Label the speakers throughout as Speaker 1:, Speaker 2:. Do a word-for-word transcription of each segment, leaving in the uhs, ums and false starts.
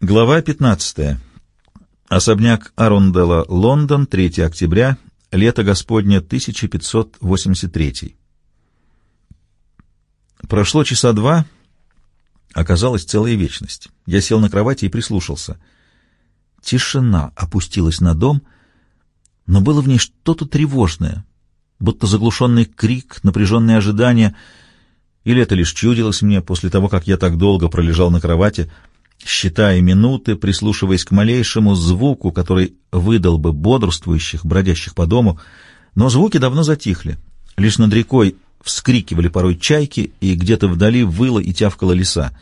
Speaker 1: Глава пятнадцатая. Особняк Арунделла, Лондон, третьего октября, лето Господне тысяча пятьсот восемьдесят третий. Прошло часа два, оказалась целая вечность. Я сел на кровати и прислушался. Тишина опустилась на дом, но было в ней что-то тревожное, будто заглушенный крик, напряженное ожидание. Или это лишь чудилось мне после того, как я так долго пролежал на кровати, считая минуты, прислушиваясь к малейшему звуку, который выдал бы бодрствующих, бродящих по дому. Но звуки давно затихли. Лишь над рекой вскрикивали порой чайки, и где-то вдали выла и тявкала лиса.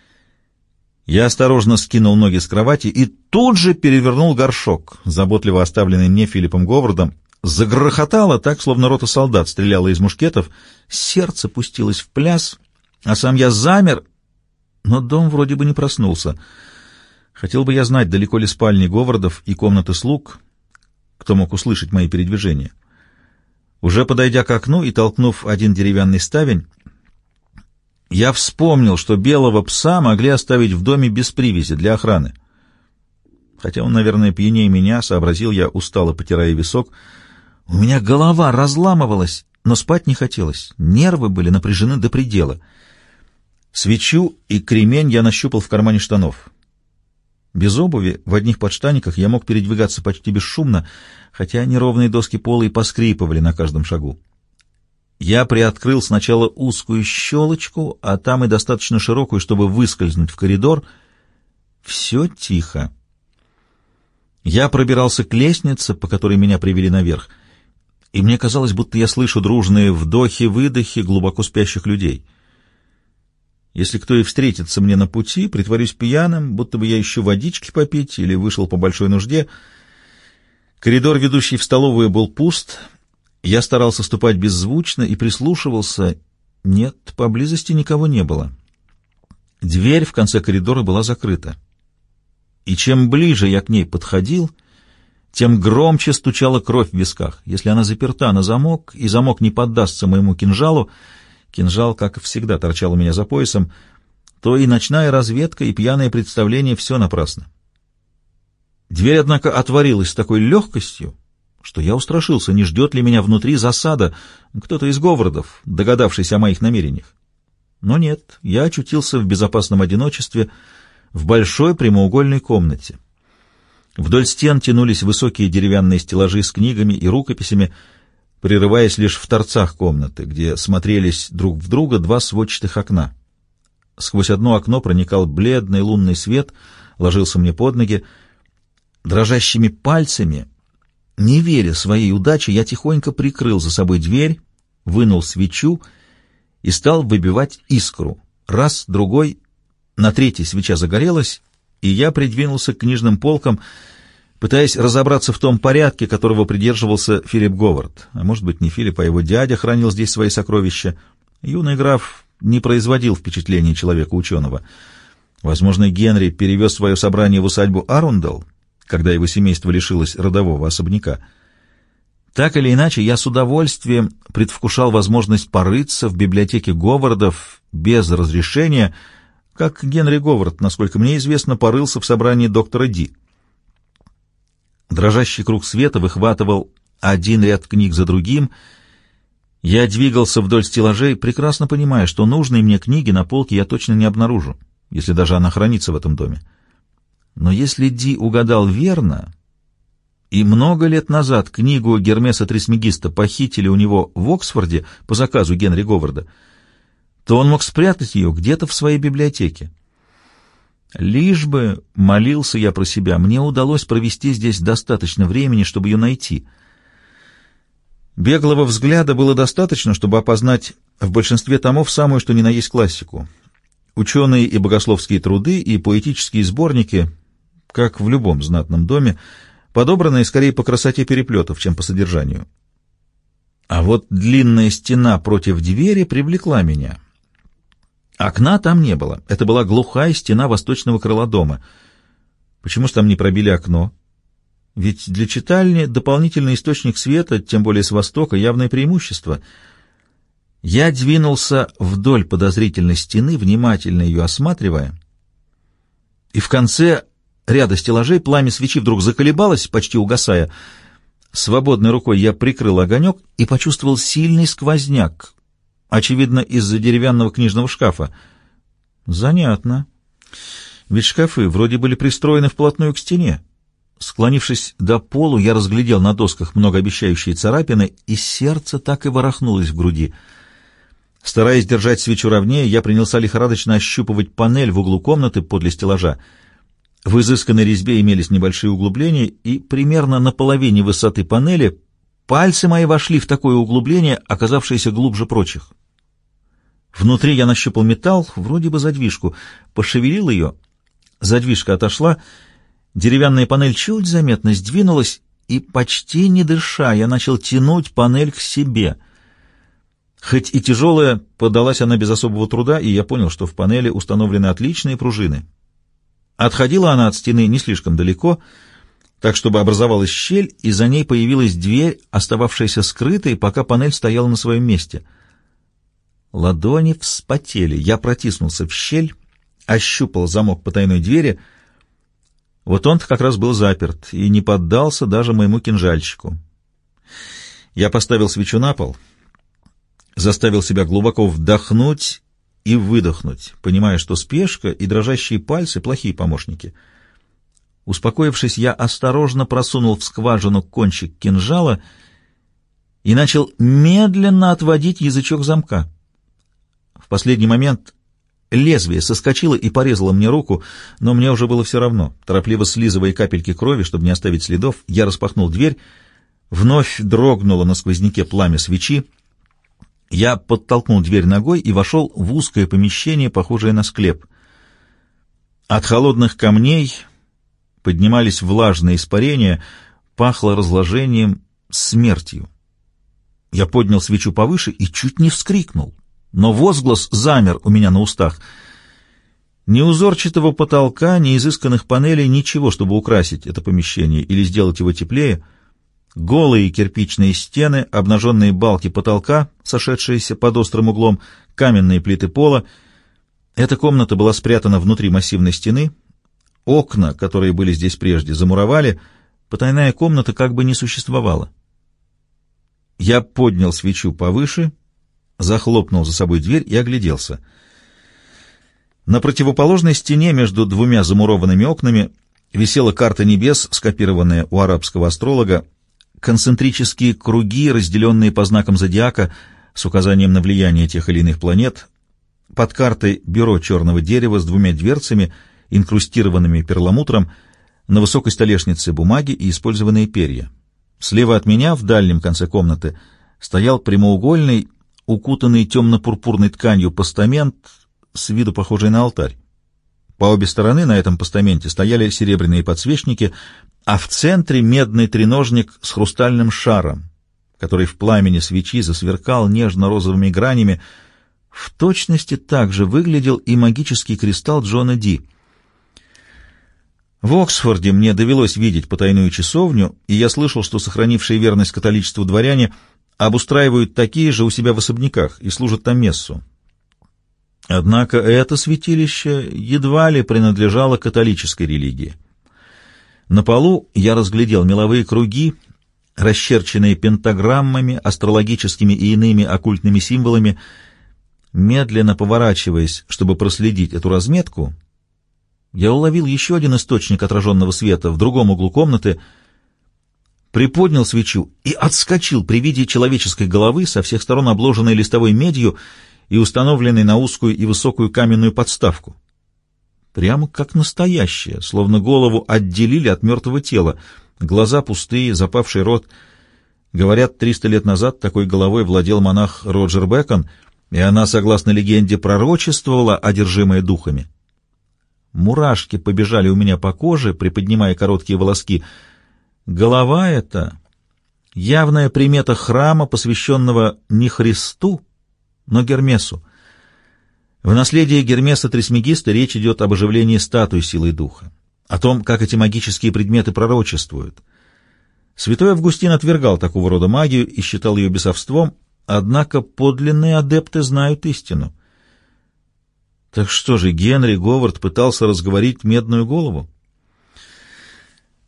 Speaker 1: Я осторожно скинул ноги с кровати и тут же перевернул горшок, заботливо оставленный мне Филиппом Говардом. Загрохотало так, словно рота солдат стреляла из мушкетов. Сердце пустилось в пляс, а сам я замер, но дом вроде бы не проснулся. Хотел бы я знать, далеко ли спальни Говардов и комнаты слуг, кто мог услышать мои передвижения. Уже подойдя к окну и толкнув один деревянный ставень, я вспомнил, что белого пса могли оставить в доме без привязи для охраны. Хотя он, наверное, пьянее меня, сообразил я, устало потирая висок. У меня голова разламывалась, но спать не хотелось. Нервы были напряжены до предела. Свечу и кремень я нащупал в кармане штанов. Без обуви, в одних подштаниках, я мог передвигаться почти бесшумно, хотя неровные доски пола и поскрипывали на каждом шагу. Я приоткрыл сначала узкую щелочку, а там и достаточно широкую, чтобы выскользнуть в коридор. Все тихо. Я пробирался к лестнице, по которой меня привели наверх, и мне казалось, будто я слышу дружные вдохи-выдохи глубоко спящих людей. Если кто и встретится мне на пути, притворюсь пьяным, будто бы я ищу водички попить или вышел по большой нужде. Коридор, ведущий в столовую, был пуст. Я старался ступать беззвучно и прислушивался. Нет, поблизости никого не было. Дверь в конце коридора была закрыта. И чем ближе я к ней подходил, тем громче стучала кровь в висках. Если она заперта на замок, и замок не поддастся моему кинжалу, кинжал, как всегда, торчал у меня за поясом, то и ночная разведка, и пьяное представление — все напрасно. Дверь, однако, отворилась с такой легкостью, что я устрашился, не ждет ли меня внутри засада, кто-то из Говардов, догадавшийся о моих намерениях. Но нет, я очутился в безопасном одиночестве в большой прямоугольной комнате. Вдоль стен тянулись высокие деревянные стеллажи с книгами и рукописями, прерываясь лишь в торцах комнаты, где смотрелись друг в друга два сводчатых окна. Сквозь одно окно проникал бледный лунный свет, ложился мне под ноги. Дрожащими пальцами, не веря своей удаче, я тихонько прикрыл за собой дверь, вынул свечу и стал выбивать искру. Раз, другой, на третьей свеча загорелась, и я придвинулся к книжным полкам, пытаясь разобраться в том порядке, которого придерживался Филипп Говард. А может быть, не Филипп, а его дядя хранил здесь свои сокровища. Юный граф не производил впечатления человека-ученого. Возможно, Генри перевез свое собрание в усадьбу Арунделл, когда его семейство лишилось родового особняка. Так или иначе, я с удовольствием предвкушал возможность порыться в библиотеке Говардов без разрешения, как Генри Говард, насколько мне известно, порылся в собрании доктора Ди. Дрожащий круг света выхватывал один ряд книг за другим. Я двигался вдоль стеллажей, прекрасно понимая, что нужные мне книги на полке я точно не обнаружу, если даже она хранится в этом доме. Но если Ди угадал верно, и много лет назад книгу Гермеса Трисмегиста похитили у него в Оксфорде по заказу Генри Говарда, то он мог спрятать ее где-то в своей библиотеке. Лишь бы, молился я про себя, мне удалось провести здесь достаточно времени, чтобы ее найти. Беглого взгляда было достаточно, чтобы опознать в большинстве томов самую что ни на есть классику. Ученые и богословские труды и поэтические сборники, как в любом знатном доме, подобранные скорее по красоте переплетов, чем по содержанию. А вот длинная стена против двери привлекла меня. Окна там не было. Это была глухая стена восточного крыла дома. Почему же там не пробили окно? Ведь для читальни дополнительный источник света, тем более с востока, явное преимущество. Я двинулся вдоль подозрительной стены, внимательно ее осматривая, и в конце ряда стеллажей пламя свечи вдруг заколебалось, почти угасая. Свободной рукой я прикрыл огонек и почувствовал сильный сквозняк, очевидно, из-за деревянного книжного шкафа. Занятно. Ведь шкафы вроде были пристроены вплотную к стене. Склонившись до полу, я разглядел на досках многообещающие царапины, и сердце так и ворохнулось в груди. Стараясь держать свечу ровнее, я принялся лихорадочно ощупывать панель в углу комнаты подле стеллажа. В изысканной резьбе имелись небольшие углубления, и примерно на половине высоты панели пальцы мои вошли в такое углубление, оказавшееся глубже прочих. Внутри я нащупал металл, вроде бы задвижку, пошевелил ее, задвижка отошла, деревянная панель чуть заметно сдвинулась, и, почти не дыша, я начал тянуть панель к себе. Хоть и тяжелая, подалась она без особого труда, и я понял, что в панели установлены отличные пружины. Отходила она от стены не слишком далеко, так чтобы образовалась щель, и за ней появилась дверь, остававшаяся скрытой, пока панель стояла на своем месте. Ладони вспотели. Я протиснулся в щель, ощупал замок потайной двери. Вот он-то как раз был заперт и не поддался даже моему кинжальчику. Я поставил свечу на пол, заставил себя глубоко вдохнуть и выдохнуть, понимая, что спешка и дрожащие пальцы — плохие помощники. Успокоившись, я осторожно просунул в скважину кончик кинжала и начал медленно отводить язычок замка. В последний момент лезвие соскочило и порезало мне руку, но мне уже было все равно. Торопливо слизывая капельки крови, чтобы не оставить следов, я распахнул дверь. Вновь дрогнуло на сквозняке пламя свечи. Я подтолкнул дверь ногой и вошел в узкое помещение, похожее на склеп. От холодных камней поднимались влажные испарения, пахло разложением, смертью. Я поднял свечу повыше и чуть не вскрикнул, но возглас замер у меня на устах. Ни узорчатого потолка, ни изысканных панелей, ничего, чтобы украсить это помещение или сделать его теплее. Голые кирпичные стены, обнаженные балки потолка, сошедшиеся под острым углом, каменные плиты пола. Эта комната была спрятана внутри массивной стены. Окна, которые были здесь прежде, замуровали. Потайная комната как бы не существовала. Я поднял свечу повыше, захлопнул за собой дверь и огляделся. На противоположной стене между двумя замурованными окнами висела карта небес, скопированная у арабского астролога, концентрические круги, разделенные по знакам зодиака, с указанием на влияние тех или иных планет. Под картой бюро черного дерева с двумя дверцами, инкрустированными перламутром, на высокой столешнице бумаги и использованные перья. Слева от меня, в дальнем конце комнаты, стоял прямоугольный, укутанный темно-пурпурной тканью постамент, с виду похожий на алтарь. По обе стороны на этом постаменте стояли серебряные подсвечники, а в центре медный треножник с хрустальным шаром, который в пламени свечи засверкал нежно-розовыми гранями. В точности так же выглядел и магический кристалл Джона Ди. В Оксфорде мне довелось видеть потайную часовню, и я слышал, что сохранившие верность католичеству дворяне обустраивают такие же у себя в особняках и служат там мессу. Однако это святилище едва ли принадлежало католической религии. На полу я разглядел меловые круги, расчерченные пентаграммами, астрологическими и иными оккультными символами. Медленно поворачиваясь, чтобы проследить эту разметку, я уловил еще один источник отраженного света в другом углу комнаты, приподнял свечу и отскочил при виде человеческой головы, со всех сторон обложенной листовой медью и установленной на узкую и высокую каменную подставку. Прямо как настоящая, словно голову отделили от мертвого тела, глаза пустые, запавший рот. Говорят, триста лет назад такой головой владел монах Роджер Бэкон, и она, согласно легенде, пророчествовала, одержимая духами. Мурашки побежали у меня по коже, приподнимая короткие волоски. Голова эта — явная примета храма, посвященного не Христу, но Гермесу. В наследии Гермеса Трисмегиста речь идет об оживлении статуи силой духа, о том, как эти магические предметы пророчествуют. Святой Августин отвергал такого рода магию и считал ее бесовством, однако подлинные адепты знают истину. Так что же, Генри Говард пытался разговорить медную голову?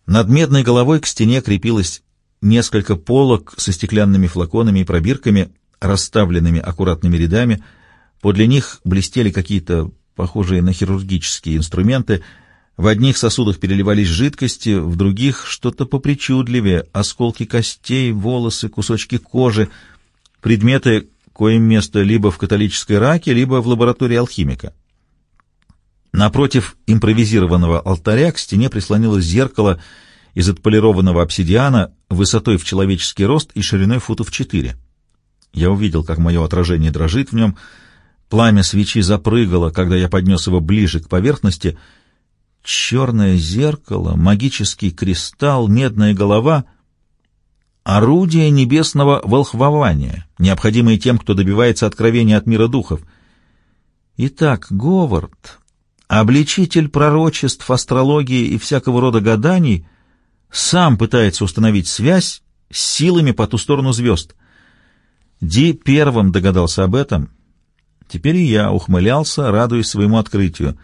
Speaker 1: Над медной головой к стене крепилось несколько полок со стеклянными флаконами и пробирками, расставленными аккуратными рядами. Подле них блестели какие-то похожие на хирургические инструменты. В одних сосудах переливались жидкости, в других что-то попричудливее: осколки костей, волосы, кусочки кожи, предметы, коим место либо в католической раке, либо в лаборатории алхимика. Напротив импровизированного алтаря к стене прислонилось зеркало из отполированного обсидиана высотой в человеческий рост и шириной футов четыре. Я увидел, как мое отражение дрожит в нем. Пламя свечи запрыгало, когда я поднес его ближе к поверхности. Черное зеркало, магический кристалл, медная голова — орудие небесного волхвования, необходимое тем, кто добивается откровения от мира духов. Итак, Говард, обличитель пророчеств, астрологии и всякого рода гаданий, сам пытается установить связь с силами по ту сторону звезд. Ди первым догадался об этом. Теперь и я ухмылялся, радуясь своему открытию.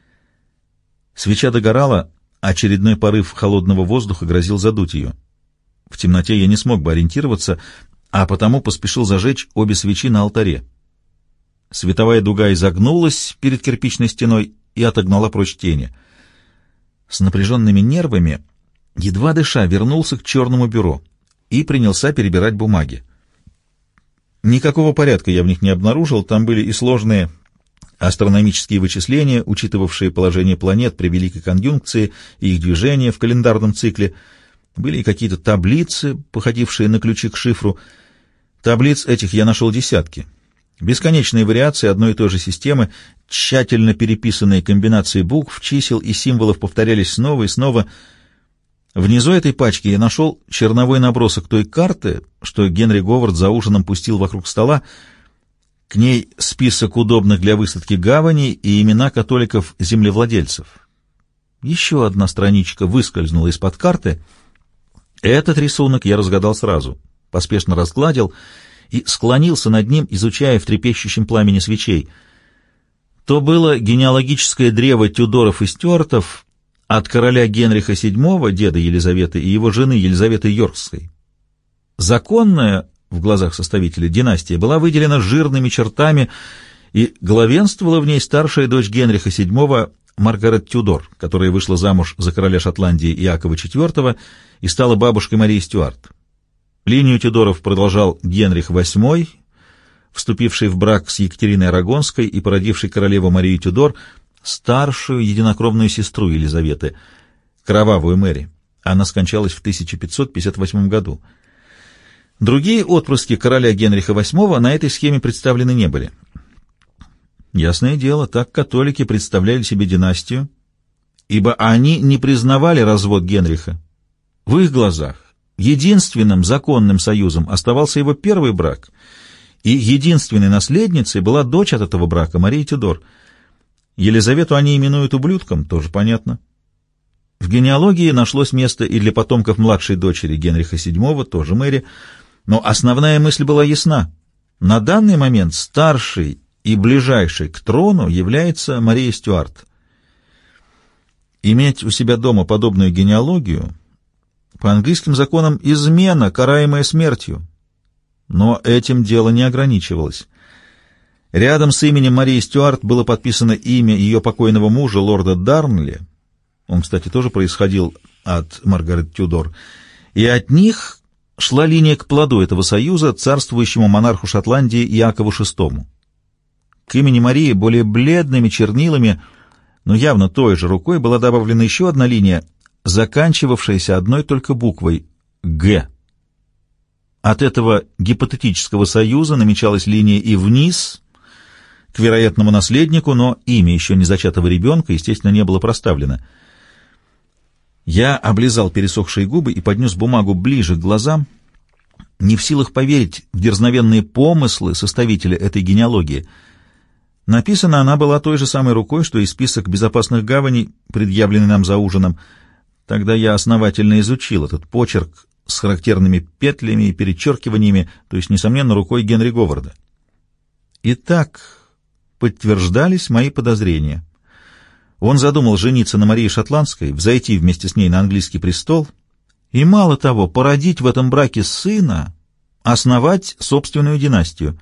Speaker 1: Свеча догорала, очередной порыв холодного воздуха грозил задуть ее. В темноте я не смог бы ориентироваться, а потому поспешил зажечь обе свечи на алтаре. Световая дуга изогнулась перед кирпичной стеной и отогнала прочь тени. С напряженными нервами, едва дыша, вернулся к черному бюро и принялся перебирать бумаги. Никакого порядка я в них не обнаружил, там были и сложные астрономические вычисления, учитывавшие положение планет при великой конъюнкции и их движение в календарном цикле. Были и какие-то таблицы, походившие на ключи к шифру. Таблиц этих я нашел десятки. Бесконечные вариации одной и той же системы, тщательно переписанные комбинации букв, чисел и символов повторялись снова и снова. Внизу этой пачки я нашел черновой набросок той карты, что Генри Говард за ужином пустил вокруг стола. К ней список удобных для высадки гаваней и имена католиков-землевладельцев. Еще одна страничка выскользнула из-под карты. Этот рисунок я разгадал сразу, поспешно разгладил и склонился над ним, изучая в трепещущем пламени свечей. То было генеалогическое древо Тюдоров и Стюартов от короля Генриха седьмого, деда Елизаветы, и его жены Елизаветы Йоркской. Законная, в глазах составителя, династия была выделена жирными чертами, и главенствовала в ней старшая дочь Генриха седьмого Маргарет Тюдор, которая вышла замуж за короля Шотландии Иакова четвёртого и стала бабушкой Марии Стюарт. Линию Тюдоров продолжал Генрих восьмой, вступивший в брак с Екатериной Арагонской и породивший королеву Марию Тюдор, старшую единокровную сестру Елизаветы, кровавую Мэри. Она скончалась в тысяча пятьсот пятьдесят восьмом году. Другие отпрыски короля Генриха восьмого на этой схеме представлены не были. Ясное дело, так католики представляли себе династию, ибо они не признавали развод Генриха. В их глазах единственным законным союзом оставался его первый брак, и единственной наследницей была дочь от этого брака, Мария Тюдор. Елизавету они именуют ублюдком, тоже понятно. В генеалогии нашлось место и для потомков младшей дочери Генриха седьмого, тоже Мэри, но основная мысль была ясна. На данный момент старшей и ближайшей к трону является Мария Стюарт. Иметь у себя дома подобную генеалогию по английским законам измена, караемая смертью. Но этим дело не ограничивалось. Рядом с именем Марии Стюарт было подписано имя ее покойного мужа, лорда Дарнли. Он, кстати, тоже происходил от Маргарет Тюдор. И от них шла линия к плоду этого союза, царствующему монарху Шотландии Иакову шестому. К имени Марии более бледными чернилами, но явно той же рукой, была добавлена еще одна линия, заканчивавшаяся одной только буквой «Г». От этого гипотетического союза намечалась линия и вниз, к вероятному наследнику, но имя еще не зачатого ребенка, естественно, не было проставлено. Я облизал пересохшие губы и поднес бумагу ближе к глазам, не в силах поверить в дерзновенные помыслы составителя этой генеалогии. Написана она была той же самой рукой, что и список безопасных гаваней, предъявленный нам за ужином. Тогда я основательно изучил этот почерк с характерными петлями и перечеркиваниями, то есть, несомненно, рукой Генри Говарда. Итак, подтверждались мои подозрения. Он задумал жениться на Марии Шотландской, взойти вместе с ней на английский престол и, мало того, породить в этом браке сына, основать собственную династию.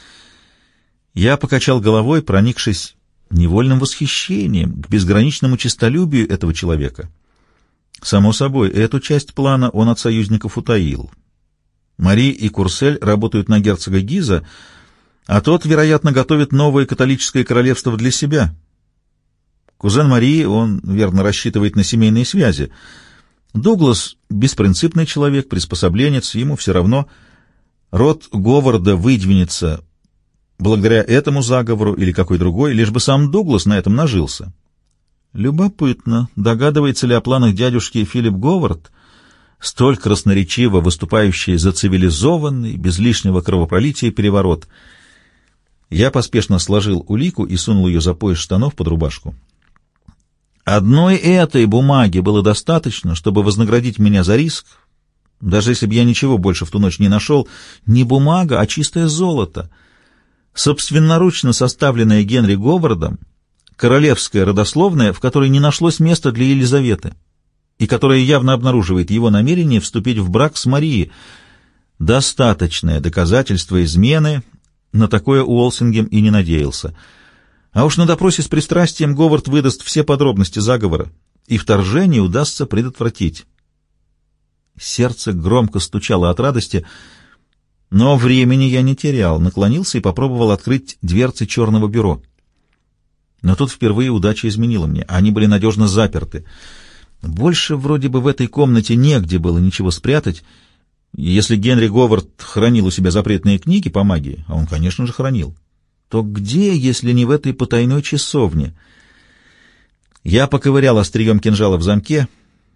Speaker 1: Я покачал головой, проникшись невольным восхищением к безграничному честолюбию этого человека. Само собой, эту часть плана он от союзников утаил. Мари и Курсель работают на герцога Гиза, а тот, вероятно, готовит новое католическое королевство для себя. Кузен Марии, он верно рассчитывает на семейные связи. Дуглас — беспринципный человек, приспособленец, ему все равно. Род Говарда выдвинется благодаря этому заговору или какой другой, лишь бы сам Дуглас на этом нажился. Любопытно, догадывается ли о планах дядюшки Филипп Говард, столь красноречиво выступающий за цивилизованный, без лишнего кровопролития переворот. Я поспешно сложил улику и сунул ее за пояс штанов под рубашку. Одной этой бумаги было достаточно, чтобы вознаградить меня за риск, даже если бы я ничего больше в ту ночь не нашел. Не бумага, а чистое золото. Собственноручно составленная Генри Говардом, королевская родословная, в которой не нашлось места для Елизаветы, и которая явно обнаруживает его намерение вступить в брак с Марией. Достаточное доказательство измены, на такое Уолсингем и не надеялся. А уж на допросе с пристрастием Говард выдаст все подробности заговора, и вторжение удастся предотвратить. Сердце громко стучало от радости, но времени я не терял, наклонился и попробовал открыть дверцы черного бюро. Но тут впервые удача изменила мне, они были надежно заперты. Больше вроде бы в этой комнате негде было ничего спрятать. Если Генри Говард хранил у себя запретные книги по магии, а он, конечно же, хранил, то где, если не в этой потайной часовне? Я поковырял острием кинжала в замке,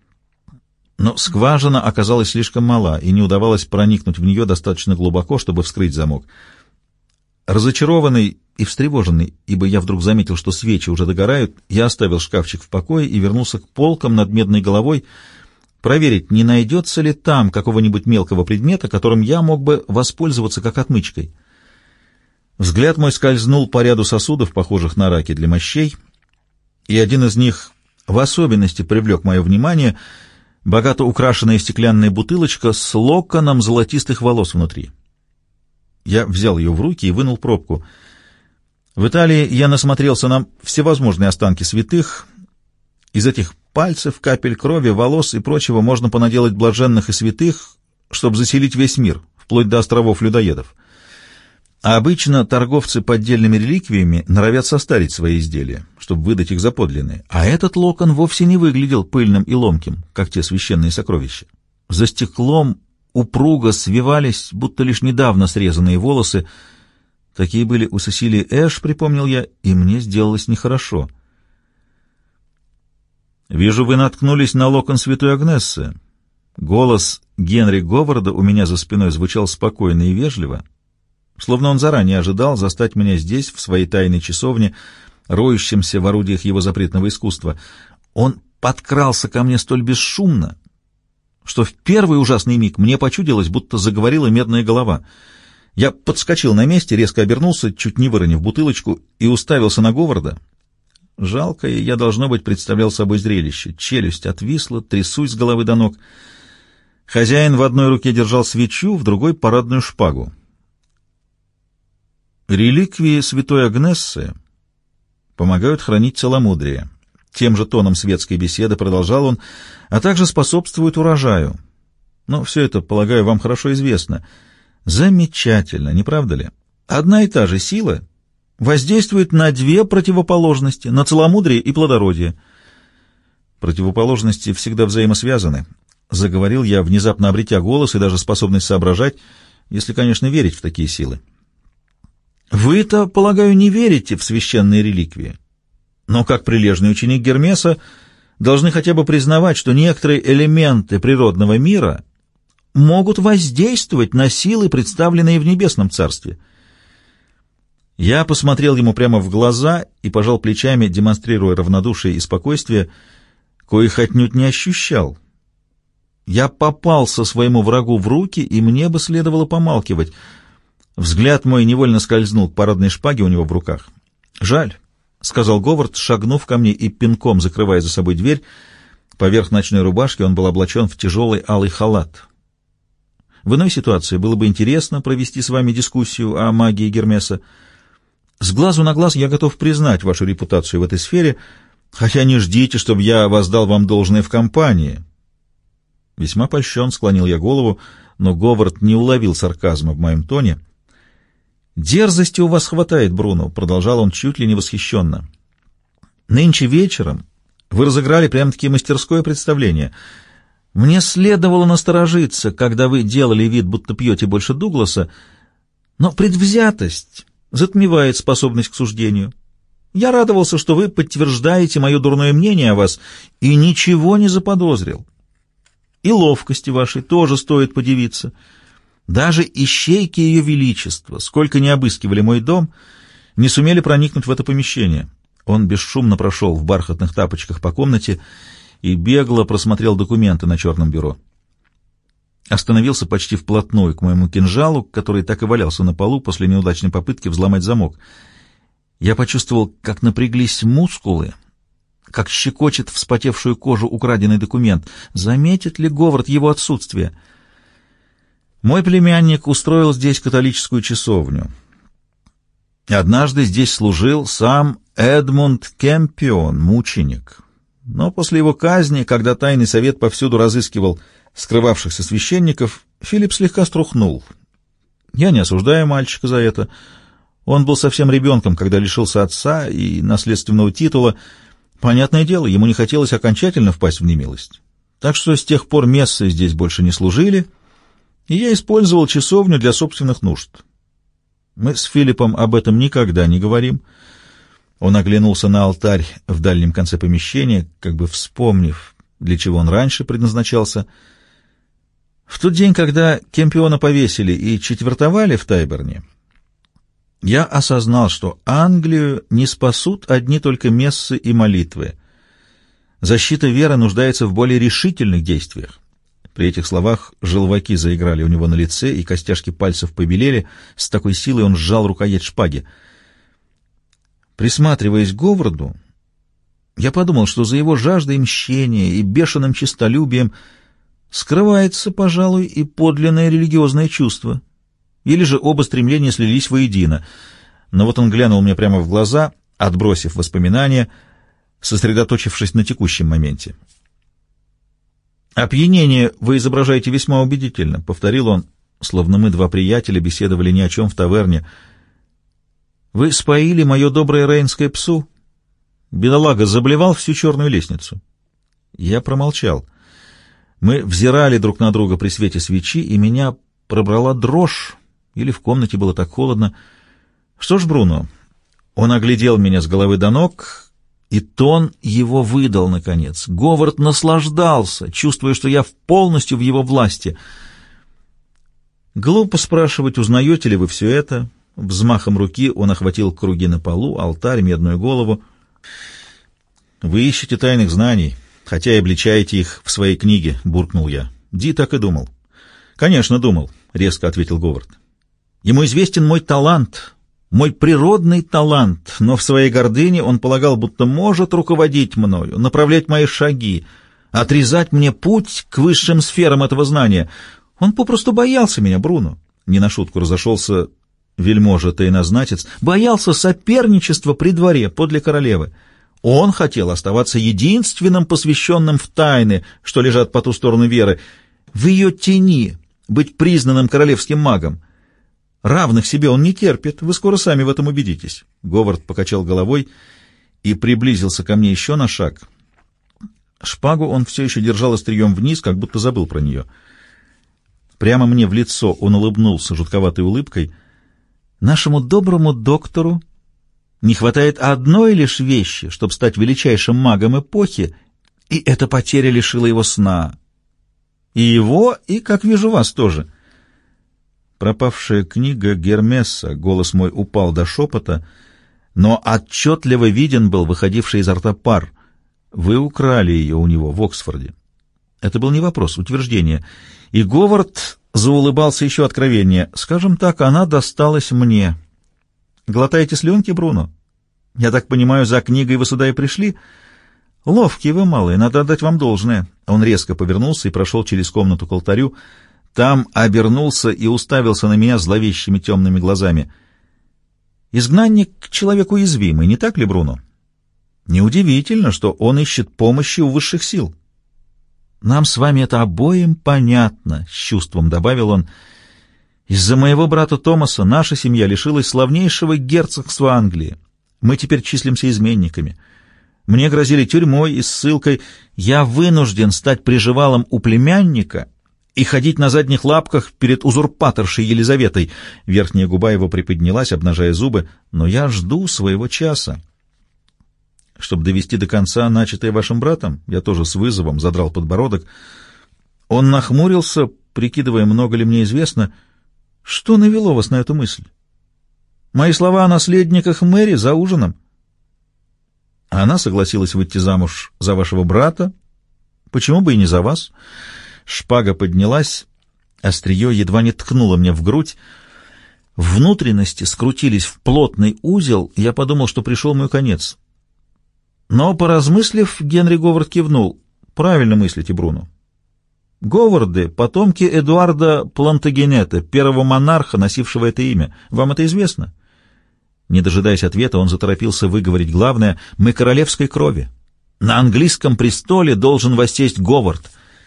Speaker 1: но скважина оказалась слишком мала, и не удавалось проникнуть в нее достаточно глубоко, чтобы вскрыть замок. Разочарованный и встревоженный, ибо я вдруг заметил, что свечи уже догорают, я оставил шкафчик в покое и вернулся к полкам над медной головой, проверить, не найдется ли там какого-нибудь мелкого предмета, которым я мог бы воспользоваться как отмычкой. Взгляд мой скользнул по ряду сосудов, похожих на раки для мощей, и один из них в особенности привлек мое внимание — богато украшенная стеклянная бутылочка с локоном золотистых волос внутри. Я взял ее в руки и вынул пробку. В Италии я насмотрелся на всевозможные останки святых. Из этих пальцев, капель крови, волос и прочего можно понаделать блаженных и святых, чтобы заселить весь мир, вплоть до островов людоедов. А обычно торговцы поддельными реликвиями норовят состарить свои изделия, чтобы выдать их за подлинные. А этот локон вовсе не выглядел пыльным и ломким, как те священные сокровища. За стеклом упруго свивались, будто лишь недавно срезанные волосы. Такие были у Сесилии Эш, припомнил я, и мне сделалось нехорошо. «Вижу, вы наткнулись на локон святой Агнессы». Голос Генри Говарда у меня за спиной звучал спокойно и вежливо, словно он заранее ожидал застать меня здесь, в своей тайной часовне, роющимся в орудиях его запретного искусства. Он подкрался ко мне столь бесшумно, что в первый ужасный миг мне почудилось, будто заговорила медная голова. Я подскочил на месте, резко обернулся, чуть не выронив бутылочку, и уставился на Говарда. Жалкое я, должно быть, представлял собой зрелище. Челюсть отвисла, трясусь с головы до ног. Хозяин в одной руке держал свечу, в другой — парадную шпагу. Реликвии святой Агнессы помогают хранить целомудрие. Тем же тоном светской беседы продолжал он, а также способствуют урожаю. Но все это, полагаю, вам хорошо известно. Замечательно, не правда ли? Одна и та же сила воздействует на две противоположности, на целомудрие и плодородие. Противоположности всегда взаимосвязаны, заговорил я, внезапно обретя голос и даже способность соображать, если, конечно, верить в такие силы. Вы-то, полагаю, не верите в священные реликвии, но как прилежный ученик Гермеса должны хотя бы признавать, что некоторые элементы природного мира могут воздействовать на силы, представленные в небесном царстве. Я посмотрел ему прямо в глаза и пожал плечами, демонстрируя равнодушие и спокойствие, коих отнюдь не ощущал. Я попался своему врагу в руки, и мне бы следовало помалкивать. Взгляд мой невольно скользнул к парадной шпаге у него в руках. Жаль, — сказал Говард, шагнув ко мне и пинком закрывая за собой дверь. Поверх ночной рубашки он был облачен в тяжелый алый халат. В иной ситуации было бы интересно провести с вами дискуссию о магии Гермеса. С глазу на глаз я готов признать вашу репутацию в этой сфере, хотя не ждите, чтобы я воздал вам должное в компании. Весьма польщен, склонил я голову, но Говард не уловил сарказма в моем тоне. «Дерзости у вас хватает, Бруно», — продолжал он чуть ли не восхищенно. «Нынче вечером вы разыграли прямо-таки мастерское представление. Мне следовало насторожиться, когда вы делали вид, будто пьете больше Дугласа, но предвзятость затмевает способность к суждению. Я радовался, что вы подтверждаете мое дурное мнение о вас, и ничего не заподозрил. И ловкости вашей тоже стоит подивиться. Даже ищейки ее величества, сколько ни обыскивали мой дом, не сумели проникнуть в это помещение». Он бесшумно прошел в бархатных тапочках по комнате и бегло просмотрел документы на черном бюро. Остановился почти вплотную к моему кинжалу, который так и валялся на полу после неудачной попытки взломать замок. Я почувствовал, как напряглись мускулы, как щекочет вспотевшую кожу украденный документ. Заметит ли Говард его отсутствие? Мой племянник устроил здесь католическую часовню. Однажды здесь служил сам Эдмунд Кемпион, мученик. Но после его казни, когда тайный совет повсюду разыскивал скрывавшихся священников, Филипп слегка струхнул. Я не осуждаю мальчика за это. Он был совсем ребенком, когда лишился отца и наследственного титула. Понятное дело, ему не хотелось окончательно впасть в немилость. Так что с тех пор мессы здесь больше не служили, и я использовал часовню для собственных нужд. Мы с Филиппом об этом никогда не говорим. Он оглянулся на алтарь в дальнем конце помещения, как бы вспомнив, для чего он раньше предназначался. В тот день, когда Кемпиона повесили и четвертовали в Тайберне, я осознал, что Англию не спасут одни только мессы и молитвы. Защита веры нуждается в более решительных действиях. При этих словах желваки заиграли у него на лице, и костяшки пальцев побелели. С такой силой он сжал рукоять шпаги. Присматриваясь к Говарду, я подумал, что за его жаждой мщения и бешеным честолюбием скрывается, пожалуй, и подлинное религиозное чувство. Или же оба стремления слились воедино. Но вот он глянул мне прямо в глаза, отбросив воспоминания, сосредоточившись на текущем моменте. «Опьянение вы изображаете весьма убедительно», — повторил он, словно мы, два приятеля, беседовали ни о чем в таверне. «Вы споили мое доброе рейнское псу? Бедолага заблевал всю черную лестницу». Я промолчал. Мы взирали друг на друга при свете свечи, и меня пробрала дрожь, или в комнате было так холодно. «Что ж, Бруно?» Он оглядел меня с головы до ног, и тон его выдал, наконец. Говард наслаждался, чувствуя, что я полностью в его власти. «Глупо спрашивать, узнаете ли вы все это?» Взмахом руки он охватил круги на полу, алтарь, медную голову. «Вы ищете тайных знаний, хотя и обличаете их в своей книге», — буркнул я. Ди так и думал. «Конечно, думал», — резко ответил Говард. «Ему известен мой талант». Мой природный талант, но в своей гордыне он полагал, будто может руководить мною, направлять мои шаги, отрезать мне путь к высшим сферам этого знания. Он попросту боялся меня, Бруно. Не на шутку разошелся вельможа тайнознатец. Боялся соперничества при дворе подле королевы. Он хотел оставаться единственным посвященным в тайны, что лежат по ту сторону веры, в ее тени, быть признанным королевским магом. Равных себе он не терпит, вы скоро сами в этом убедитесь. Говард покачал головой и приблизился ко мне еще на шаг. Шпагу он все еще держал острием вниз, как будто забыл про нее. Прямо мне в лицо он улыбнулся жутковатой улыбкой. Нашему доброму доктору не хватает одной лишь вещи, чтобы стать величайшим магом эпохи, и эта потеря лишила его сна. И его, и, как вижу, вас тоже. Пропавшая книга Гермеса, голос мой упал до шепота, но отчетливо виден был выходивший изо рта пар. Вы украли ее у него в Оксфорде. Это был не вопрос, утверждение. И Говард заулыбался еще откровеннее. Скажем так, она досталась мне. Глотаете слюнки, Бруно? Я так понимаю, за книгой вы сюда и пришли? Ловкие вы, малые, надо отдать вам должное». Он резко повернулся и прошел через комнату к алтарю. Там обернулся и уставился на меня зловещими темными глазами. «Изгнанник — человек уязвимый, не так ли, Бруно? Неудивительно, что он ищет помощи у высших сил». «Нам с вами это обоим понятно», — с чувством добавил он. «Из-за моего брата Томаса наша семья лишилась славнейшего герцогства Англии. Мы теперь числимся изменниками. Мне грозили тюрьмой и ссылкой. Я вынужден стать приживалом у племянника и ходить на задних лапках перед узурпаторшей Елизаветой». Верхняя губа его приподнялась, обнажая зубы. «Но я жду своего часа. Чтобы довести до конца начатое вашим братом», я тоже с вызовом задрал подбородок. Он нахмурился, прикидывая, много ли мне известно. «Что навело вас на эту мысль? Мои слова о наследниках Мэри за ужином?» Она согласилась выйти замуж за вашего брата. Почему бы и не за вас? Шпага поднялась, острие едва не ткнуло мне в грудь. Внутренности скрутились в плотный узел, я подумал, что пришел мой конец. Но, поразмыслив, Генри Говард кивнул. «Правильно мыслите, Бруно. Говарды — потомки Эдуарда Плантагенета, первого монарха, носившего это имя. Вам это известно?» Не дожидаясь ответа, он заторопился выговорить главное: «Мы королевской крови. На английском престоле должен воссесть Говард.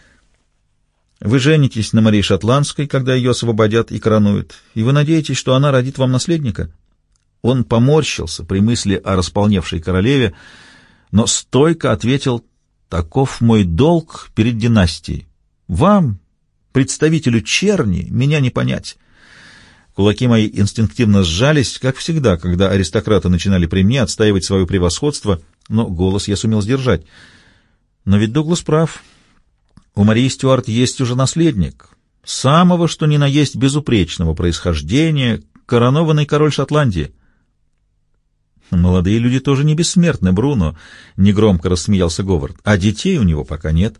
Speaker 1: Вы женитесь на Марии Шотландской, когда ее освободят и коронуют, и вы надеетесь, что она родит вам наследника?» Он поморщился при мысли о располневшей королеве, но стойко ответил: «Таков мой долг перед династией. Вам, представителю черни, меня не понять». Кулаки мои инстинктивно сжались, как всегда, когда аристократы начинали при мне отстаивать свое превосходство, но голос я сумел сдержать. «Но ведь Дуглас прав. У Марии Стюарт есть уже наследник, самого что ни на есть безупречного происхождения, коронованный король Шотландии». «Молодые люди тоже не бессмертны, Бруно», — негромко рассмеялся Говард, — «а детей у него пока нет».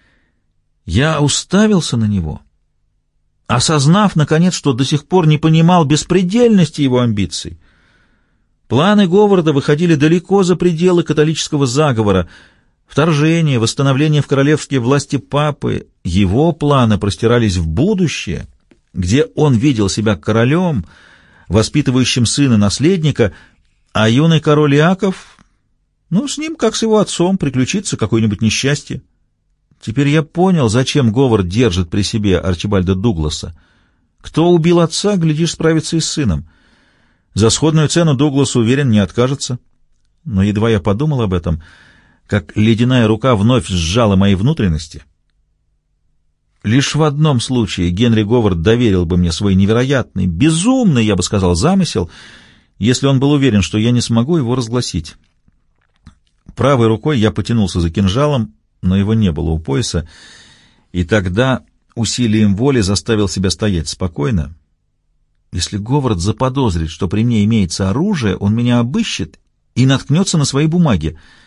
Speaker 1: Я уставился на него, осознав, наконец, что до сих пор не понимал беспредельности его амбиций. Планы Говарда выходили далеко за пределы католического заговора. Вторжение, восстановление в королевские власти папы, его планы простирались в будущее, где он видел себя королем, воспитывающим сына наследника, а юный король Иаков, ну, с ним, как с его отцом, приключится какое-нибудь несчастье. Теперь я понял, зачем Говард держит при себе Арчибальда Дугласа. Кто убил отца, глядишь, справится и с сыном. За сходную цену Дуглас, уверен, не откажется. Но едва я подумал об этом, как ледяная рука вновь сжала мои внутренности. Лишь в одном случае Генри Говард доверил бы мне свой невероятный, безумный, я бы сказал, замысел, если он был уверен, что я не смогу его разгласить. Правой рукой я потянулся за кинжалом, но его не было у пояса, и тогда усилием воли заставил себя стоять спокойно. Если Говард заподозрит, что при мне имеется оружие, он меня обыщет и наткнется на свои бумаги.